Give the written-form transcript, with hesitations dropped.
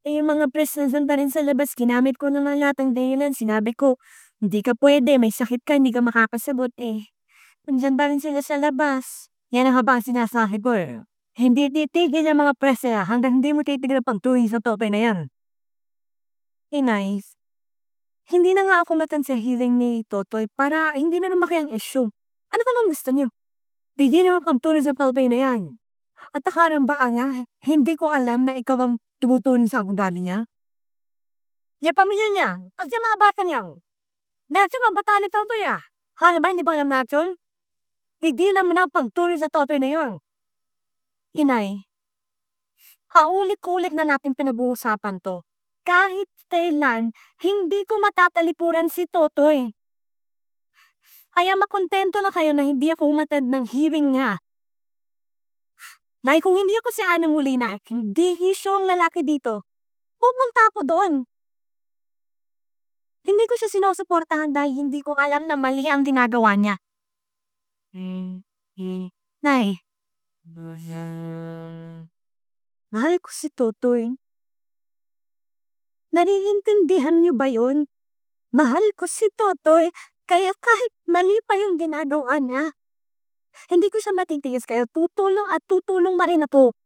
Eh, yung mga press nandiyan pa rin sa labas, ginamit ko na nga lahat ng dahilan. Sinabi ko, "Hindi ka puwede, may sakit ka, hindi ka makakasabot." Eh, nandiyan pa rin sila sa labas. Yan na nga ba ang sinasabi ko, eh. Hindi titigil yang mga press na yan hanggang hindi mo titigil ang pagtulong sa totoy na yan. Inay, hindi na nga ako umattend sa hearing ni Totoy para hindi na lumaki ang issue. Ano ba bang gusto niyo? Tigil ang pagtulong sa totoy na yan. At akalang baka nga, hindi ko alam na ikaw ang tumutulong sa ugali niya? Yung pamilya niya, at yung mga bata niya. Natural ang bata ni Totoy, ah. Akala ba hindi ba alam natural? Tigilan mo na ang pagtulong sa Totoy na yun. Inay, paulit-ulit na natin pinag-uusapan 'to. Kahit kailan, hindi ko matatalikuran si Totoy. Kaya makontento na kayo na hindi ako umattend ng hearing niya. Dahil kung hindi ako si Ana Molina, hindi issue ang lalaki dito, pupunta ako doon. Hindi ko siya sinusuportahan dahil hindi ko alam na mali ang ginagawa niya. Nay, mahal ko si Totoy. Naiintindihan niyo ba yun? Mahal ko si Totoy, kaya kahit mali pa yung ginagawa niya, hindi ko siya matitiis kaya tutulong at tutulong pa rin ako.